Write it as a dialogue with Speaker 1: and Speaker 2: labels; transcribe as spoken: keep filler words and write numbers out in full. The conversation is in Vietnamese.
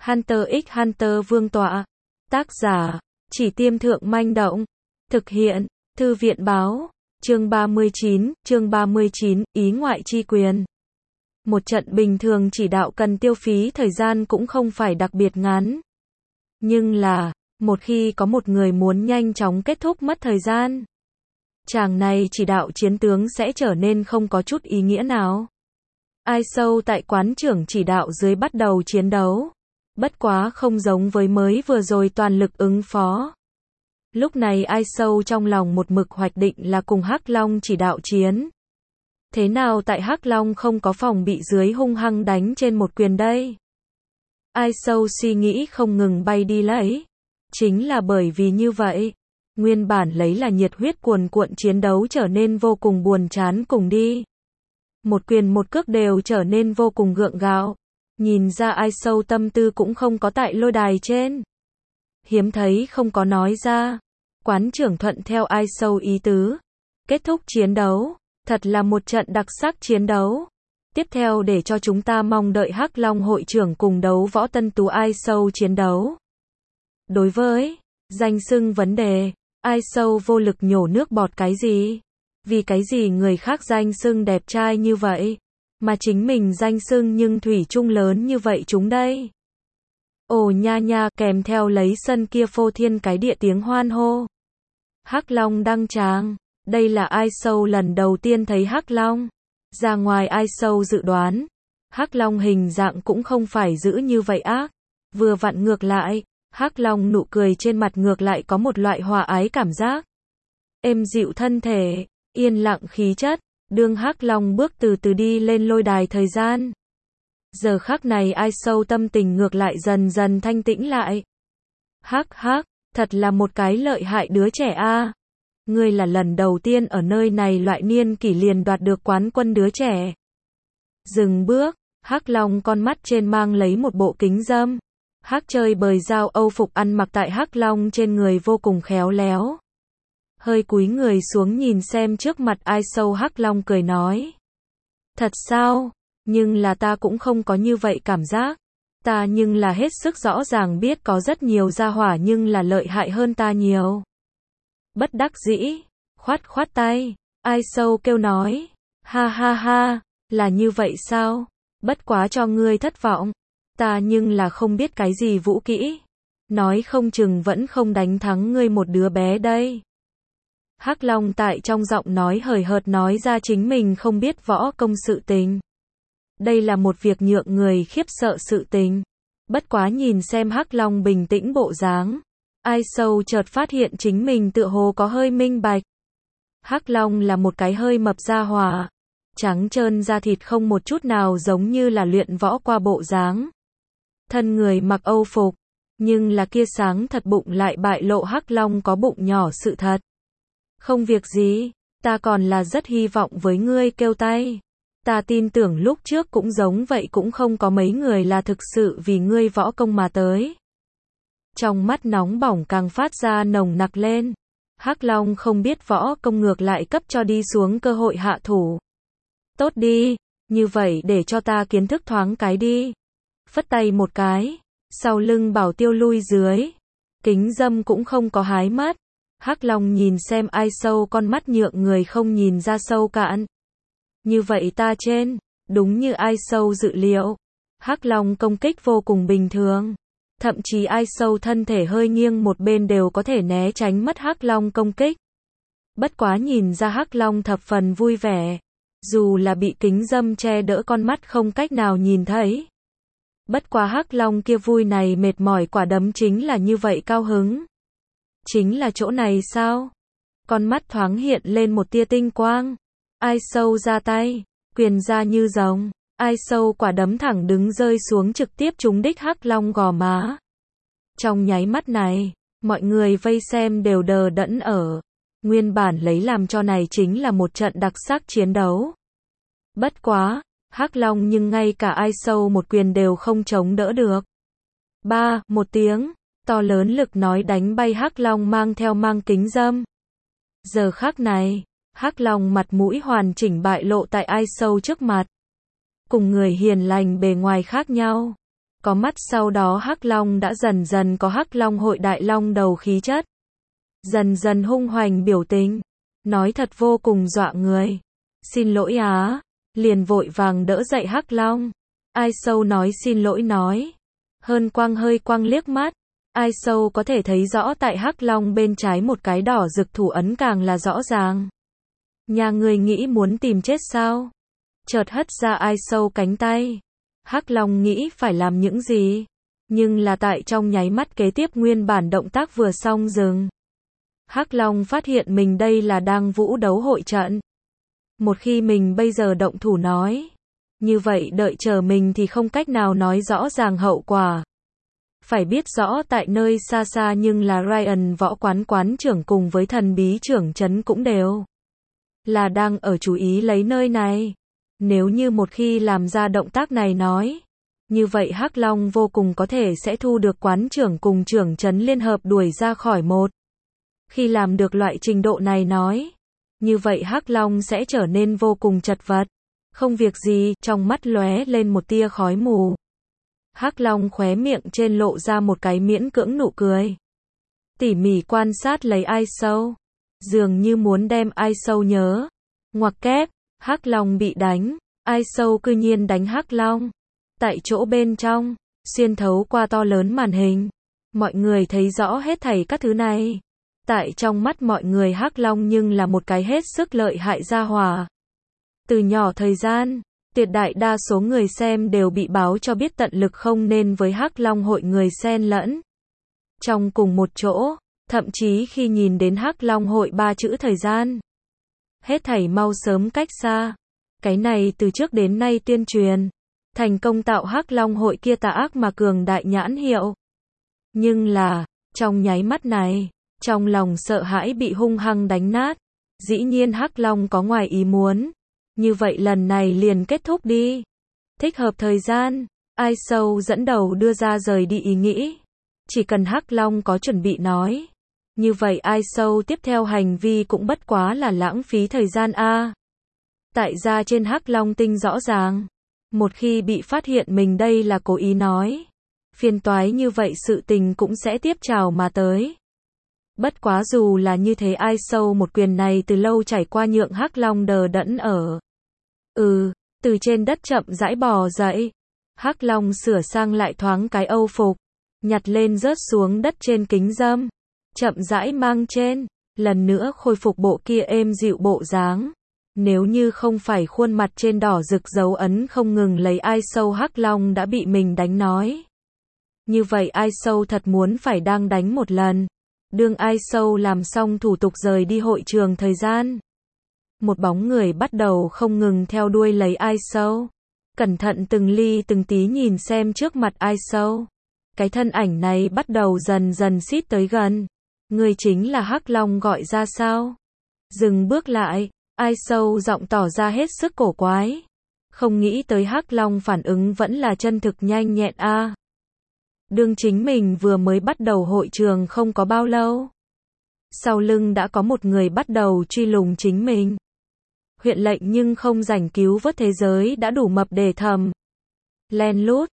Speaker 1: Hunter x Hunter vương tọa. Tác giả, Chỉ Tiêm Thượng Manh Động. Thực hiện, Thư viện báo. Chương ba mươi chín, chương ba mươi chín, ý ngoại chi quyền. Một trận bình thường chỉ đạo cần tiêu phí thời gian cũng không phải đặc biệt ngắn. Nhưng là, một khi có một người muốn nhanh chóng kết thúc mất thời gian, chàng này chỉ đạo chiến tướng sẽ trở nên không có chút ý nghĩa nào. Ai Sâu tại quán trưởng chỉ đạo dưới bắt đầu chiến đấu. Bất quá không giống với mới vừa rồi toàn lực ứng phó. Lúc này Ai Sâu trong lòng một mực hoạch định là cùng Hắc Long chỉ đạo chiến. Thế nào tại Hắc Long không có phòng bị dưới hung hăng đánh trên một quyền đây? Ai Sâu suy nghĩ không ngừng bay đi lấy. Chính là bởi vì như vậy, nguyên bản lấy là nhiệt huyết cuồn cuộn chiến đấu trở nên vô cùng buồn chán cùng đi. Một quyền một cước đều trở nên vô cùng gượng gạo. Nhìn ra Ai Sâu tâm tư cũng không có tại lôi đài trên. Hiếm thấy không có nói ra. Quán trưởng thuận theo Ai Sâu ý tứ. Kết thúc chiến đấu. Thật là một trận đặc sắc chiến đấu. Tiếp theo để cho chúng ta mong đợi Hắc Long hội trưởng cùng đấu võ tân tú Ai Sâu chiến đấu. Đối với danh xưng vấn đề, Ai Sâu vô lực nhổ nước bọt cái gì? Vì cái gì người khác danh xưng đẹp trai như vậy, mà chính mình danh xưng nhưng thủy chung lớn như vậy chúng đây? Ồ nha nha, kèm theo lấy sân kia phô thiên cái địa tiếng hoan hô. Hắc Long đăng tràng. Đây là Ai Sâu lần đầu tiên thấy Hắc Long. Ra ngoài Ai Sâu dự đoán, Hắc Long hình dạng cũng không phải giữ như vậy ác. Vừa vặn ngược lại, Hắc Long nụ cười trên mặt ngược lại có một loại hòa ái cảm giác. Êm dịu thân thể, yên lặng khí chất, đương Hắc Long bước từ từ đi lên lôi đài thời gian. Giờ khắc này Ai Sâu tâm tình ngược lại dần dần thanh tĩnh lại. Hắc hắc, thật là một cái lợi hại đứa trẻ a. Ngươi là lần đầu tiên ở nơi này loại niên kỷ liền đoạt được quán quân đứa trẻ. Dừng bước, Hắc Long con mắt trên mang lấy một bộ kính dâm. Hắc chơi bời dao Âu phục ăn mặc tại Hắc Long trên người vô cùng khéo léo. Hơi cúi người xuống nhìn xem trước mặt Ai Sâu, Hắc Long cười nói. Thật sao? Nhưng là ta cũng không có như vậy cảm giác. Ta nhưng là hết sức rõ ràng biết có rất nhiều gia hỏa nhưng là lợi hại hơn ta nhiều. Bất đắc dĩ, khoát khoát tay, Ai Sâu kêu nói. Ha ha ha, là như vậy sao? Bất quá cho ngươi thất vọng. Ta nhưng là không biết cái gì vũ kỹ. Nói không chừng vẫn không đánh thắng ngươi một đứa bé đây. Hắc Long tại trong giọng nói hời hợt nói ra chính mình không biết võ công sự tình. Đây là một việc nhượng người khiếp sợ sự tình. Bất quá nhìn xem Hắc Long bình tĩnh bộ dáng, Ai Sâu chợt phát hiện chính mình tựa hồ có hơi minh bạch. Hắc Long là một cái hơi mập da hỏa, trắng trơn da thịt không một chút nào giống như là luyện võ qua bộ dáng. Thân người mặc Âu phục, nhưng là kia sáng thật bụng lại bại lộ Hắc Long có bụng nhỏ sự thật. Không việc gì, ta còn là rất hy vọng với ngươi kêu tay. Ta tin tưởng lúc trước cũng giống vậy cũng không có mấy người là thực sự vì ngươi võ công mà tới. Trong mắt nóng bỏng càng phát ra nồng nặc lên. Hắc Long không biết võ công ngược lại cấp cho đi xuống cơ hội hạ thủ. Tốt đi, như vậy để cho ta kiến thức thoáng cái đi. Phất tay một cái, sau lưng bảo tiêu lui dưới. Kính dâm cũng không có hái mắt. Hắc Long nhìn xem Ai Sâu con mắt nhượng người không nhìn ra sâu cạn. Như vậy ta trên, đúng như Ai Sâu dự liệu. Hắc Long công kích vô cùng bình thường. Thậm chí Ai Sâu thân thể hơi nghiêng một bên đều có thể né tránh mất Hắc Long công kích. Bất quá nhìn ra Hắc Long thập phần vui vẻ. Dù là bị kính dâm che đỡ con mắt không cách nào nhìn thấy. Bất quá Hắc Long kia vui này mệt mỏi quả đấm chính là như vậy cao hứng. Chính là chỗ này sao? Con mắt thoáng hiện lên một tia tinh quang. Ai Sâu ra tay, quyền ra như rồng. Ai Sâu quả đấm thẳng đứng rơi xuống trực tiếp trúng đích Hắc Long gò má. Trong nháy mắt này, mọi người vây xem đều đờ đẫn ở. Nguyên bản lấy làm cho này chính là một trận đặc sắc chiến đấu. Bất quá, Hắc Long nhưng ngay cả Ai Sâu một quyền đều không chống đỡ được. Ba, một tiếng, to lớn lực nói đánh bay Hắc Long mang theo mang kính dâm. Giờ khắc này, Hắc Long mặt mũi hoàn chỉnh bại lộ tại Ai Sâu trước mặt. Cùng người hiền lành bề ngoài khác nhau. Có mắt sau đó Hắc Long đã dần dần có Hắc Long hội đại long đầu khí chất. Dần dần hung hoành biểu tình. Nói thật vô cùng dọa người. Xin lỗi á. Liền vội vàng đỡ dậy Hắc Long. Ai Sâu nói xin lỗi nói. Hơn quang hơi quang liếc mắt. Ai Sâu có thể thấy rõ tại Hắc Long bên trái một cái đỏ rực thủ ấn càng là rõ ràng. Nhà người nghĩ muốn tìm chết sao? Chợt hất ra Ai Sâu cánh tay. Hắc Long nghĩ phải làm những gì? Nhưng là tại trong nháy mắt kế tiếp nguyên bản động tác vừa xong dừng. Hắc Long phát hiện mình đây là đang vũ đấu hội trận. Một khi mình bây giờ động thủ nói, như vậy đợi chờ mình thì không cách nào nói rõ ràng hậu quả. Phải biết rõ tại nơi xa xa nhưng là Ryan võ quán quán trưởng cùng với thần bí trưởng trấn cũng đều là đang ở chú ý lấy nơi này. Nếu như một khi làm ra động tác này nói, như vậy Hắc Long vô cùng có thể sẽ thu được quán trưởng cùng trưởng trấn liên hợp đuổi ra khỏi một. Khi làm được loại trình độ này nói, như vậy Hắc Long sẽ trở nên vô cùng chật vật. Không việc gì, trong mắt lóe lên một tia khói mù. Hắc Long khóe miệng trên lộ ra một cái miễn cưỡng nụ cười. Tỉ mỉ quan sát lấy Ai Sâu, dường như muốn đem Ai Sâu nhớ. Ngoặc kép, Hắc Long bị đánh, Ai Sâu cư nhiên đánh Hắc Long. Tại chỗ bên trong, xuyên thấu qua to lớn màn hình, mọi người thấy rõ hết thảy các thứ này. Tại trong mắt mọi người Hắc Long nhưng là một cái hết sức lợi hại gia hỏa. Từ nhỏ thời gian, tuyệt đại đa số người xem đều bị báo cho biết tận lực không nên với Hắc Long hội người xen lẫn trong cùng một chỗ, thậm chí khi nhìn đến Hắc Long hội ba chữ thời gian, hết thảy mau sớm cách xa. Cái này từ trước đến nay tuyên truyền, thành công tạo Hắc Long hội kia tà ác mà cường đại nhãn hiệu. Nhưng là, trong nháy mắt này, trong lòng sợ hãi bị hung hăng đánh nát. Dĩ nhiên Hắc Long có ngoài ý muốn. Như vậy lần này liền kết thúc đi. Thích hợp thời gian, Ai Sâu dẫn đầu đưa ra rời đi ý nghĩ. Chỉ cần Hắc Long có chuẩn bị nói. Như vậy Ai Sâu tiếp theo hành vi cũng bất quá là lãng phí thời gian a. Tại ra trên Hắc Long tinh rõ ràng. Một khi bị phát hiện mình đây là cố ý nói. Phiền toái như vậy sự tình cũng sẽ tiếp trào mà tới. Bất quá dù là như thế Ai Sâu một quyền này từ lâu trải qua nhượng Hắc Long đờ đẫn ở. Ừ, từ trên đất chậm rãi bò dậy. Hắc Long sửa sang lại thoáng cái âu phục, nhặt lên rớt xuống đất trên kính dâm, chậm rãi mang trên, lần nữa khôi phục bộ kia êm dịu bộ dáng. Nếu như không phải khuôn mặt trên đỏ rực dấu ấn không ngừng lấy Ai Sâu Hắc Long đã bị mình đánh nói. Như vậy Ai Sâu thật muốn phải đang đánh một lần. Đương Ai Sâu làm xong thủ tục rời đi hội trường thời gian. Một bóng người bắt đầu không ngừng theo đuôi lấy Ai Sâu. Cẩn thận từng ly từng tí nhìn xem trước mặt Ai Sâu. Cái thân ảnh này bắt đầu dần dần xít tới gần. Người chính là Hắc Long gọi ra sao? Dừng bước lại, Ai Sâu giọng tỏ ra hết sức cổ quái. Không nghĩ tới Hắc Long phản ứng vẫn là chân thực nhanh nhẹn a. À. Đương chính mình vừa mới bắt đầu hội trường không có bao lâu. Sau lưng đã có một người bắt đầu truy lùng chính mình. Huyện lệnh nhưng không rảnh cứu vớt thế giới đã đủ mập để thầm. Len lút,